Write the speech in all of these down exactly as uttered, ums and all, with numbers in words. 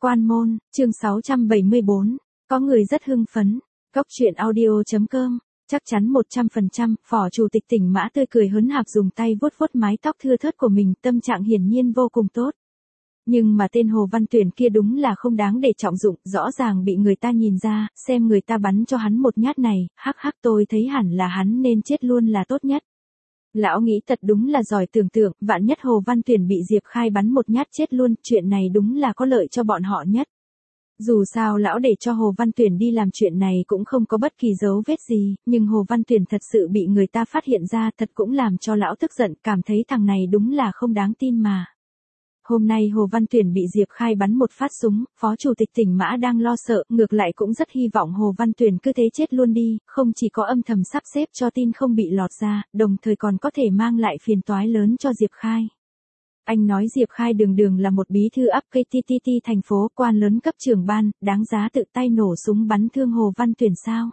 Quan môn, chương sáu trăm bảy mươi bốn, có người rất hưng phấn. Cốc truyện audio.com, chắc chắn một trăm phần trăm, Phó Chủ tịch tỉnh Mã tươi cười hớn hạc dùng tay vuốt vuốt mái tóc thưa thớt của mình, tâm trạng hiển nhiên vô cùng tốt. Nhưng mà tên Hồ Văn Tuyển kia đúng là không đáng để trọng dụng, rõ ràng bị người ta nhìn ra, xem người ta bắn cho hắn một nhát này, hắc hắc tôi thấy hẳn là hắn nên chết luôn là tốt nhất. Lão nghĩ thật đúng là giỏi tưởng tượng, vạn nhất Hồ Văn Tuyển bị Diệp Khai bắn một nhát chết luôn, chuyện này đúng là có lợi cho bọn họ nhất. Dù sao lão để cho Hồ Văn Tuyển đi làm chuyện này cũng không có bất kỳ dấu vết gì, nhưng Hồ Văn Tuyển thật sự bị người ta phát hiện ra thật cũng làm cho lão tức giận, cảm thấy thằng này đúng là không đáng tin mà. Hôm nay Hồ Văn Tuyển bị Diệp Khai bắn một phát súng, Phó Chủ tịch tỉnh Mã đang lo sợ, ngược lại cũng rất hy vọng Hồ Văn Tuyển cứ thế chết luôn đi, không chỉ có âm thầm sắp xếp cho tin không bị lọt ra, đồng thời còn có thể mang lại phiền toái lớn cho Diệp Khai. Anh nói Diệp Khai đường đường là một bí thư ấp ca tê tê tê thành phố, quan lớn cấp trưởng ban, đáng giá tự tay nổ súng bắn thương Hồ Văn Tuyển sao?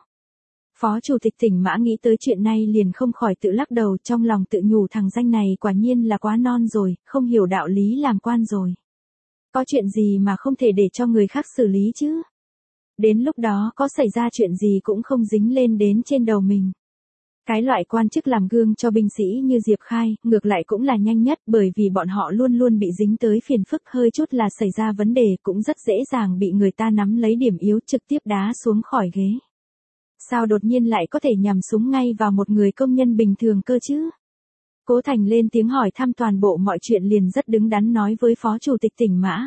Phó Chủ tịch tỉnh Mã nghĩ tới chuyện này liền không khỏi tự lắc đầu, trong lòng tự nhủ thằng danh này quả nhiên là quá non rồi, không hiểu đạo lý làm quan rồi. Có chuyện gì mà không thể để cho người khác xử lý chứ? Đến lúc đó có xảy ra chuyện gì cũng không dính lên đến trên đầu mình. Cái loại quan chức làm gương cho binh sĩ như Diệp Khai, ngược lại cũng là nhanh nhất, bởi vì bọn họ luôn luôn bị dính tới phiền phức, hơi chút là xảy ra vấn đề cũng rất dễ dàng bị người ta nắm lấy điểm yếu trực tiếp đá xuống khỏi ghế. Sao đột nhiên lại có thể nhằm súng ngay vào một người công nhân bình thường cơ chứ? Cố Thành lên tiếng hỏi thăm toàn bộ mọi chuyện liền rất đứng đắn nói với Phó Chủ tịch tỉnh Mã.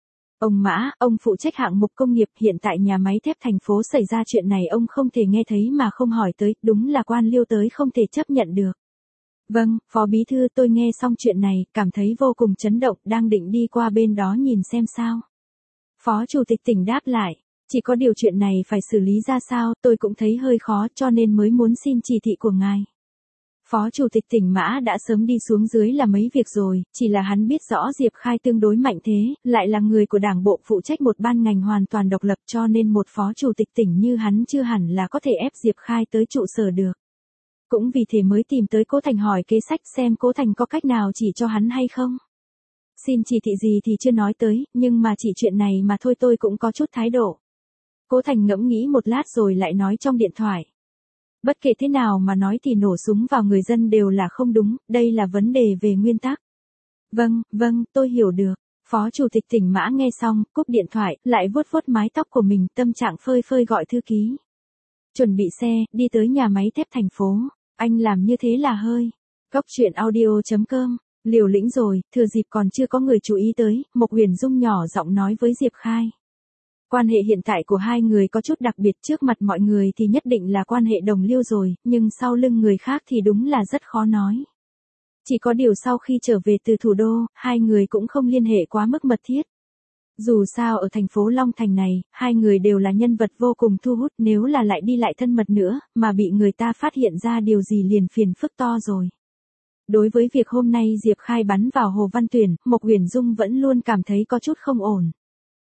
Ông Mã, ông phụ trách hạng mục công nghiệp, hiện tại nhà máy thép thành phố xảy ra chuyện này ông không thể nghe thấy mà không hỏi tới, đúng là quan liêu tới không thể chấp nhận được. Vâng, Phó Bí Thư, tôi nghe xong chuyện này, cảm thấy vô cùng chấn động, đang định đi qua bên đó nhìn xem sao. Phó Chủ tịch tỉnh đáp lại. Chỉ có điều chuyện này phải xử lý ra sao, tôi cũng thấy hơi khó cho nên mới muốn xin chỉ thị của ngài. Phó Chủ tịch tỉnh Mã đã sớm đi xuống dưới là mấy việc rồi, chỉ là hắn biết rõ Diệp Khai tương đối mạnh thế, lại là người của đảng bộ phụ trách một ban ngành hoàn toàn độc lập cho nên một Phó Chủ tịch tỉnh như hắn chưa hẳn là có thể ép Diệp Khai tới trụ sở được. Cũng vì thế mới tìm tới Cố Thành hỏi kế sách xem Cố Thành có cách nào chỉ cho hắn hay không. Xin chỉ thị gì thì chưa nói tới, nhưng mà chỉ chuyện này mà thôi tôi cũng có chút thái độ. Cố Thành ngẫm nghĩ một lát rồi lại nói trong điện thoại. Bất kể thế nào mà nói thì nổ súng vào người dân đều là không đúng, đây là vấn đề về nguyên tắc. Vâng, vâng, tôi hiểu được. Phó Chủ tịch tỉnh Mã nghe xong, cúp điện thoại, lại vuốt vuốt mái tóc của mình, tâm trạng phơi phơi gọi thư ký. Chuẩn bị xe, đi tới nhà máy thép thành phố. Anh làm như thế là hơi. Cốc truyện audio.com, liều lĩnh rồi, thừa dịp còn chưa có người chú ý tới, Mộc Huyền Dung nhỏ giọng nói với Diệp Khai. Quan hệ hiện tại của hai người có chút đặc biệt, trước mặt mọi người thì nhất định là quan hệ đồng liêu rồi, nhưng sau lưng người khác thì đúng là rất khó nói. Chỉ có điều sau khi trở về từ thủ đô, hai người cũng không liên hệ quá mức mật thiết. Dù sao ở thành phố Long Thành này, hai người đều là nhân vật vô cùng thu hút, nếu là lại đi lại thân mật nữa, mà bị người ta phát hiện ra điều gì liền phiền phức to rồi. Đối với việc hôm nay Diệp Khai bắn vào Hồ Văn Tuyển, Mộc Huyền Dung vẫn luôn cảm thấy có chút không ổn.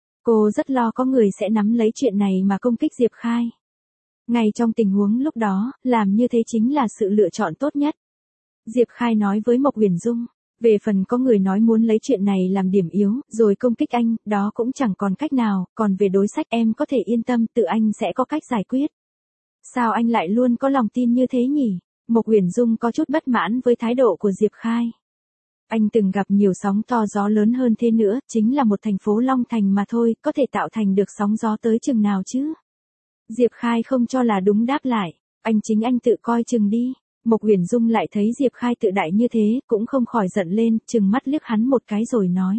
Cô rất lo có người sẽ nắm lấy chuyện này mà công kích Diệp Khai. Ngay trong tình huống lúc đó, làm như thế chính là sự lựa chọn tốt nhất. Diệp Khai nói với Mộc Huyền Dung, về phần có người nói muốn lấy chuyện này làm điểm yếu, rồi công kích anh, đó cũng chẳng còn cách nào, còn về đối sách em có thể yên tâm, tự anh sẽ có cách giải quyết. Sao anh lại luôn có lòng tin như thế nhỉ? Mộc Huyền Dung có chút bất mãn với thái độ của Diệp Khai. Anh từng gặp nhiều sóng to gió lớn hơn thế nữa, chính là một thành phố Long Thành mà thôi, có thể tạo thành được sóng gió tới chừng nào chứ? Diệp Khai không cho là đúng đáp lại, anh chính anh tự coi chừng đi. Mộc Huyền Dung lại thấy Diệp Khai tự đại như thế, cũng không khỏi giận lên, chừng mắt liếc hắn một cái rồi nói.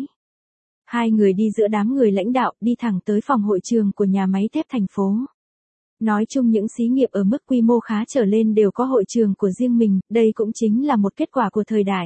Hai người đi giữa đám người lãnh đạo, đi thẳng tới phòng hội trường của nhà máy thép thành phố. Nói chung những xí nghiệp ở mức quy mô khá trở lên đều có hội trường của riêng mình, đây cũng chính là một kết quả của thời đại.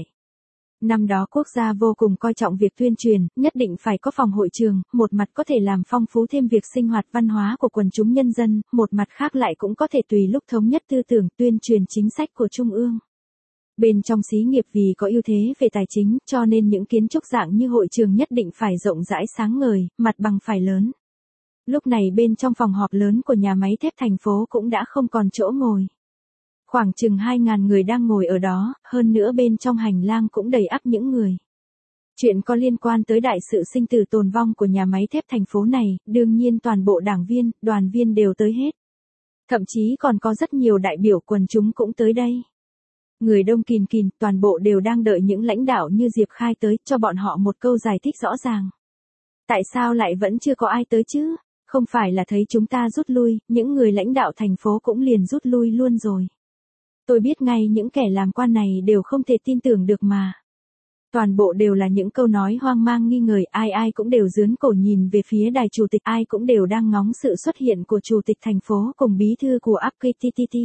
Năm đó quốc gia vô cùng coi trọng việc tuyên truyền, nhất định phải có phòng hội trường, một mặt có thể làm phong phú thêm việc sinh hoạt văn hóa của quần chúng nhân dân, một mặt khác lại cũng có thể tùy lúc thống nhất tư tưởng tuyên truyền chính sách của Trung ương. Bên trong xí nghiệp vì có ưu thế về tài chính, cho nên những kiến trúc dạng như hội trường nhất định phải rộng rãi sáng ngời, mặt bằng phải lớn. Lúc này bên trong phòng họp lớn của nhà máy thép thành phố cũng đã không còn chỗ ngồi. Khoảng chừng hai ngàn người đang ngồi ở đó, hơn nữa bên trong hành lang cũng đầy ắp những người. Chuyện có liên quan tới đại sự sinh tử tồn vong của nhà máy thép thành phố này, đương nhiên toàn bộ đảng viên, đoàn viên đều tới hết. Thậm chí còn có rất nhiều đại biểu quần chúng cũng tới đây. Người đông kìn kìn, toàn bộ đều đang đợi những lãnh đạo như Diệp Khai tới, cho bọn họ một câu giải thích rõ ràng. Tại sao lại vẫn chưa có ai tới chứ? Không phải là thấy chúng ta rút lui, những người lãnh đạo thành phố cũng liền rút lui luôn rồi. Tôi biết ngay những kẻ làm quan này đều không thể tin tưởng được mà. Toàn bộ đều là những câu nói hoang mang nghi ngờ, ai ai cũng đều giương cổ nhìn về phía đài chủ tịch, ai cũng đều đang ngóng sự xuất hiện của chủ tịch thành phố cùng bí thư của a pê tê tê tê.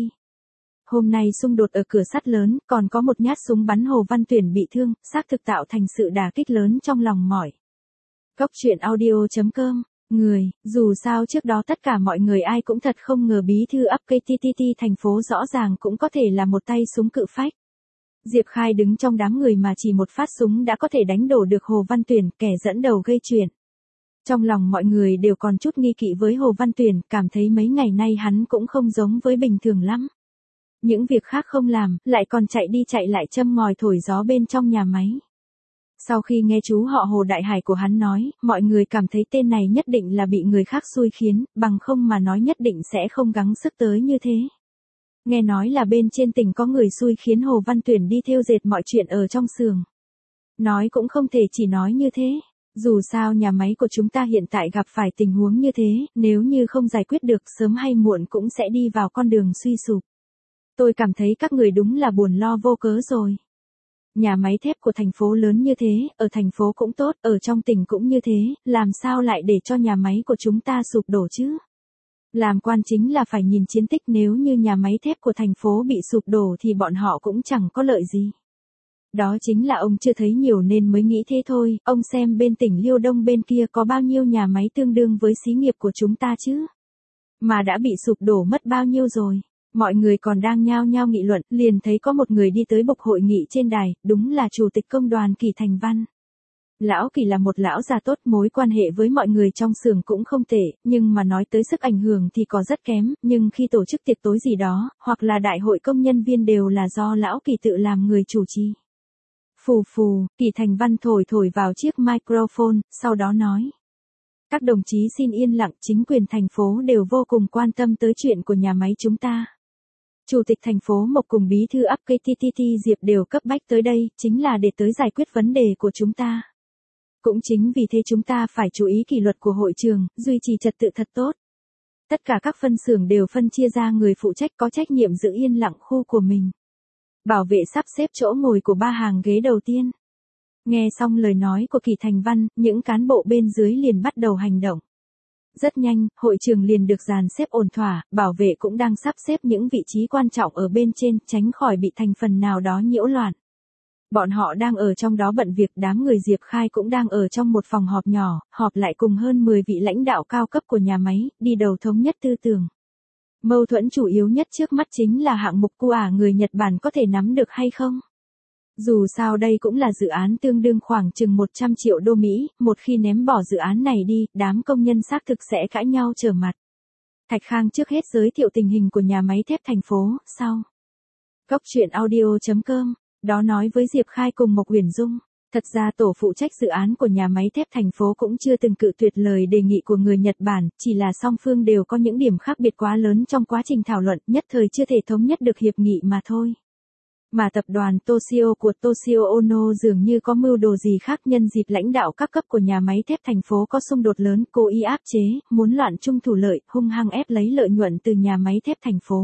Hôm nay xung đột ở cửa sắt lớn, còn có một nhát súng bắn Hồ Văn Tuyển bị thương, xác thực tạo thành sự đả kích lớn trong lòng mỏi. Góc truyện audio chấm com, người, dù sao trước đó tất cả mọi người ai cũng thật không ngờ bí thư a pê tê tê tê thành phố rõ ràng cũng có thể là một tay súng cự phách. Diệp Khai đứng trong đám người mà chỉ một phát súng đã có thể đánh đổ được Hồ Văn Tuyển, kẻ dẫn đầu gây chuyện. Trong lòng mọi người đều còn chút nghi kỵ với Hồ Văn Tuyển, cảm thấy mấy ngày nay hắn cũng không giống với bình thường lắm. Những việc khác không làm, lại còn chạy đi chạy lại châm ngòi thổi gió bên trong nhà máy. Sau khi nghe chú họ Hồ Đại Hải của hắn nói, mọi người cảm thấy tên này nhất định là bị người khác xui khiến, bằng không mà nói nhất định sẽ không gắng sức tới như thế. Nghe nói là bên trên tỉnh có người xui khiến Hồ Văn Tuyển đi thêu dệt mọi chuyện ở trong xưởng. Nói cũng không thể chỉ nói như thế. Dù sao nhà máy của chúng ta hiện tại gặp phải tình huống như thế, nếu như không giải quyết được sớm hay muộn cũng sẽ đi vào con đường suy sụp. Tôi cảm thấy các người đúng là buồn lo vô cớ rồi. Nhà máy thép của thành phố lớn như thế, ở thành phố cũng tốt, ở trong tỉnh cũng như thế, làm sao lại để cho nhà máy của chúng ta sụp đổ chứ? Làm quan chính là phải nhìn chiến tích, nếu như nhà máy thép của thành phố bị sụp đổ thì bọn họ cũng chẳng có lợi gì. Đó chính là ông chưa thấy nhiều nên mới nghĩ thế thôi, ông xem bên tỉnh Liêu Đông bên kia có bao nhiêu nhà máy tương đương với xí nghiệp của chúng ta chứ? Mà đã bị sụp đổ mất bao nhiêu rồi? Mọi người còn đang nhao nhao nghị luận, liền thấy có một người đi tới bục hội nghị trên đài, đúng là chủ tịch công đoàn Kỳ Thành Văn. Lão Kỳ là một lão già tốt, mối quan hệ với mọi người trong xưởng cũng không tệ, nhưng mà nói tới sức ảnh hưởng thì có rất kém, nhưng khi tổ chức tiệc tối gì đó, hoặc là đại hội công nhân viên đều là do lão Kỳ tự làm người chủ trì. Phù phù, Kỳ Thành Văn thổi thổi vào chiếc microphone, sau đó nói. Các đồng chí xin yên lặng, chính quyền thành phố đều vô cùng quan tâm tới chuyện của nhà máy chúng ta. Chủ tịch thành phố Mộc cùng bí thư a pê tê tê tê Diệp đều cấp bách tới đây, chính là để tới giải quyết vấn đề của chúng ta. Cũng chính vì thế chúng ta phải chú ý kỷ luật của hội trường, duy trì trật tự thật tốt. Tất cả các phân xưởng đều phân chia ra người phụ trách có trách nhiệm giữ yên lặng khu của mình. Bảo vệ sắp xếp chỗ ngồi của ba hàng ghế đầu tiên. Nghe xong lời nói của Kỳ Thành Văn, những cán bộ bên dưới liền bắt đầu hành động. Rất nhanh, hội trường liền được dàn xếp ổn thỏa, bảo vệ cũng đang sắp xếp những vị trí quan trọng ở bên trên, tránh khỏi bị thành phần nào đó nhiễu loạn. Bọn họ đang ở trong đó bận việc, đám người Diệp Khai cũng đang ở trong một phòng họp nhỏ, họp lại cùng hơn mười vị lãnh đạo cao cấp của nhà máy, đi đầu thống nhất tư tưởng. Mâu thuẫn chủ yếu nhất trước mắt chính là hạng mục của ả người Nhật Bản có thể nắm được hay không. Dù sao đây cũng là dự án tương đương khoảng chừng một trăm triệu đô Mỹ, một khi ném bỏ dự án này đi, đám công nhân xác thực sẽ cãi nhau trở mặt. Thạch Khang trước hết giới thiệu tình hình của nhà máy thép thành phố, sau. Góc truyện audio chấm com, đó nói với Diệp Khai cùng Mộc Uyển Dung. Thật ra tổ phụ trách dự án của nhà máy thép thành phố cũng chưa từng cự tuyệt lời đề nghị của người Nhật Bản, chỉ là song phương đều có những điểm khác biệt quá lớn trong quá trình thảo luận, nhất thời chưa thể thống nhất được hiệp nghị mà thôi. Mà tập đoàn Toshio của Toshio Ono dường như có mưu đồ gì khác, nhân dịp lãnh đạo các cấp của nhà máy thép thành phố có xung đột lớn, cố ý áp chế, muốn loạn chung thủ lợi, hung hăng ép lấy lợi nhuận từ nhà máy thép thành phố.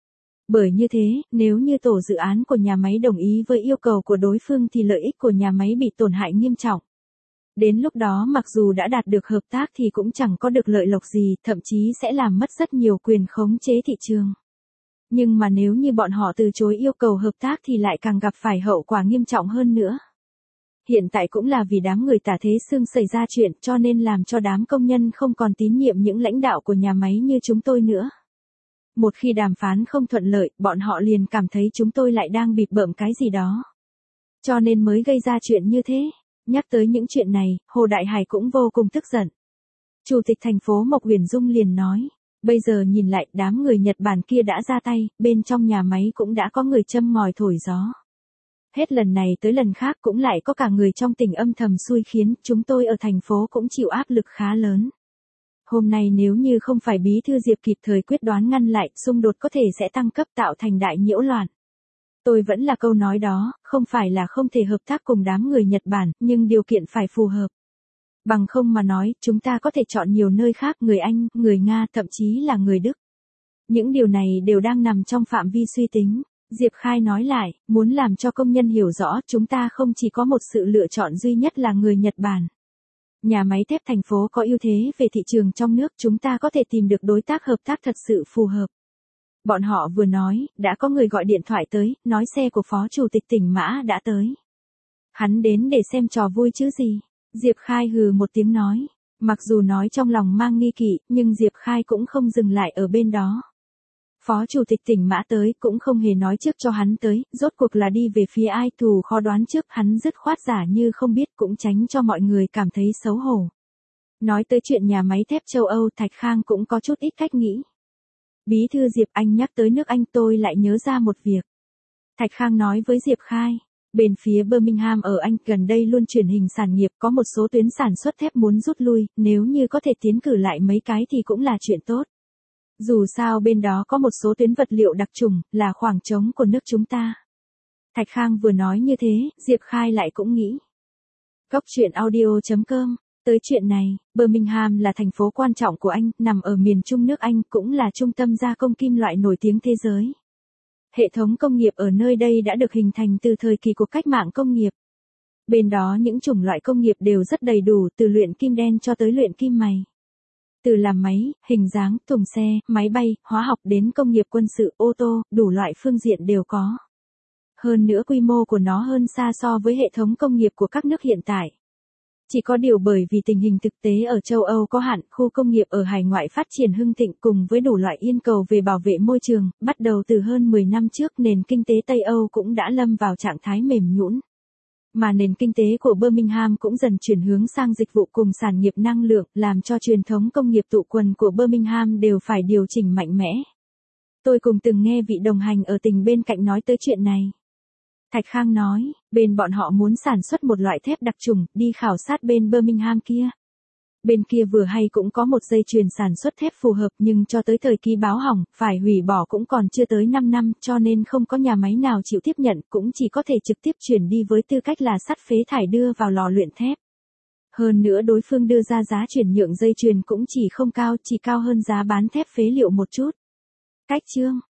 Bởi như thế, nếu như tổ dự án của nhà máy đồng ý với yêu cầu của đối phương thì lợi ích của nhà máy bị tổn hại nghiêm trọng. Đến lúc đó mặc dù đã đạt được hợp tác thì cũng chẳng có được lợi lộc gì, thậm chí sẽ làm mất rất nhiều quyền khống chế thị trường. Nhưng mà nếu như bọn họ từ chối yêu cầu hợp tác thì lại càng gặp phải hậu quả nghiêm trọng hơn nữa. Hiện tại cũng là vì đám người Tả Thế Sương xảy ra chuyện cho nên làm cho đám công nhân không còn tín nhiệm những lãnh đạo của nhà máy như chúng tôi nữa. Một khi đàm phán không thuận lợi, bọn họ liền cảm thấy chúng tôi lại đang bịp bợm cái gì đó. Cho nên mới gây ra chuyện như thế. Nhắc tới những chuyện này, Hồ Đại Hải cũng vô cùng tức giận. Chủ tịch thành phố Mộc Uyển Dung liền nói. Bây giờ nhìn lại, đám người Nhật Bản kia đã ra tay, bên trong nhà máy cũng đã có người châm ngòi thổi gió. Hết lần này tới lần khác cũng lại có cả người trong tình âm thầm xui khiến chúng tôi ở thành phố cũng chịu áp lực khá lớn. Hôm nay nếu như không phải bí thư Diệp kịp thời quyết đoán ngăn lại, xung đột có thể sẽ tăng cấp tạo thành đại nhiễu loạn. Tôi vẫn là câu nói đó, không phải là không thể hợp tác cùng đám người Nhật Bản, nhưng điều kiện phải phù hợp. Bằng không mà nói, chúng ta có thể chọn nhiều nơi khác, người Anh, người Nga, thậm chí là người Đức. Những điều này đều đang nằm trong phạm vi suy tính. Diệp Khai nói lại, muốn làm cho công nhân hiểu rõ chúng ta không chỉ có một sự lựa chọn duy nhất là người Nhật Bản. Nhà máy thép thành phố có ưu thế về thị trường trong nước, chúng ta có thể tìm được đối tác hợp tác thật sự phù hợp. Bọn họ vừa nói, đã có người gọi điện thoại tới, nói xe của Phó Chủ tịch tỉnh Mã đã tới. Hắn đến để xem trò vui chứ gì. Diệp Khai hừ một tiếng nói. Mặc dù nói trong lòng mang nghi kỵ, nhưng Diệp Khai cũng không dừng lại ở bên đó. Phó Chủ tịch tỉnh Mã tới cũng không hề nói trước cho hắn tới, rốt cuộc là đi về phía ai, thù khó đoán trước, hắn dứt khoát giả như không biết, cũng tránh cho mọi người cảm thấy xấu hổ. Nói tới chuyện nhà máy thép châu Âu, Thạch Khang cũng có chút ít cách nghĩ. Bí thư Diệp, anh nhắc tới nước Anh tôi lại nhớ ra một việc. Thạch Khang nói với Diệp Khai, bên phía Birmingham ở Anh gần đây luôn chuyển hình sản nghiệp, có một số tuyến sản xuất thép muốn rút lui, nếu như có thể tiến cử lại mấy cái thì cũng là chuyện tốt. Dù sao bên đó có một số tuyến vật liệu đặc trùng, là khoảng trống của nước chúng ta. Thạch Khang vừa nói như thế, Diệp Khai lại cũng nghĩ. Góc truyện audio chấm com. Tới chuyện này, Birmingham là thành phố quan trọng của Anh, nằm ở miền trung nước Anh, cũng là trung tâm gia công kim loại nổi tiếng thế giới. Hệ thống công nghiệp ở nơi đây đã được hình thành từ thời kỳ của cách mạng công nghiệp. Bên đó những chủng loại công nghiệp đều rất đầy đủ, từ luyện kim đen cho tới luyện kim mày. Từ làm máy, hình dáng, thùng xe, máy bay, hóa học đến công nghiệp quân sự, ô tô, đủ loại phương diện đều có. Hơn nữa quy mô của nó hơn xa so với hệ thống công nghiệp của các nước hiện tại. Chỉ có điều bởi vì tình hình thực tế ở châu Âu có hạn, khu công nghiệp ở hải ngoại phát triển hưng thịnh cùng với đủ loại yêu cầu về bảo vệ môi trường, bắt đầu từ hơn mười năm trước nền kinh tế Tây Âu cũng đã lâm vào trạng thái mềm nhũn. Mà nền kinh tế của Birmingham cũng dần chuyển hướng sang dịch vụ cùng sản nghiệp năng lượng, làm cho truyền thống công nghiệp tụ quần của Birmingham đều phải điều chỉnh mạnh mẽ. Tôi cùng từng nghe vị đồng hành ở tỉnh bên cạnh nói tới chuyện này. Thạch Khang nói, bên bọn họ muốn sản xuất một loại thép đặc trùng, đi khảo sát bên Birmingham kia. Bên kia vừa hay cũng có một dây chuyền sản xuất thép phù hợp, nhưng cho tới thời kỳ báo hỏng, phải hủy bỏ cũng còn chưa tới năm năm, cho nên không có nhà máy nào chịu tiếp nhận, cũng chỉ có thể trực tiếp chuyển đi với tư cách là sắt phế thải đưa vào lò luyện thép. Hơn nữa đối phương đưa ra giá chuyển nhượng dây chuyền cũng chỉ không cao, chỉ cao hơn giá bán thép phế liệu một chút. Cách chương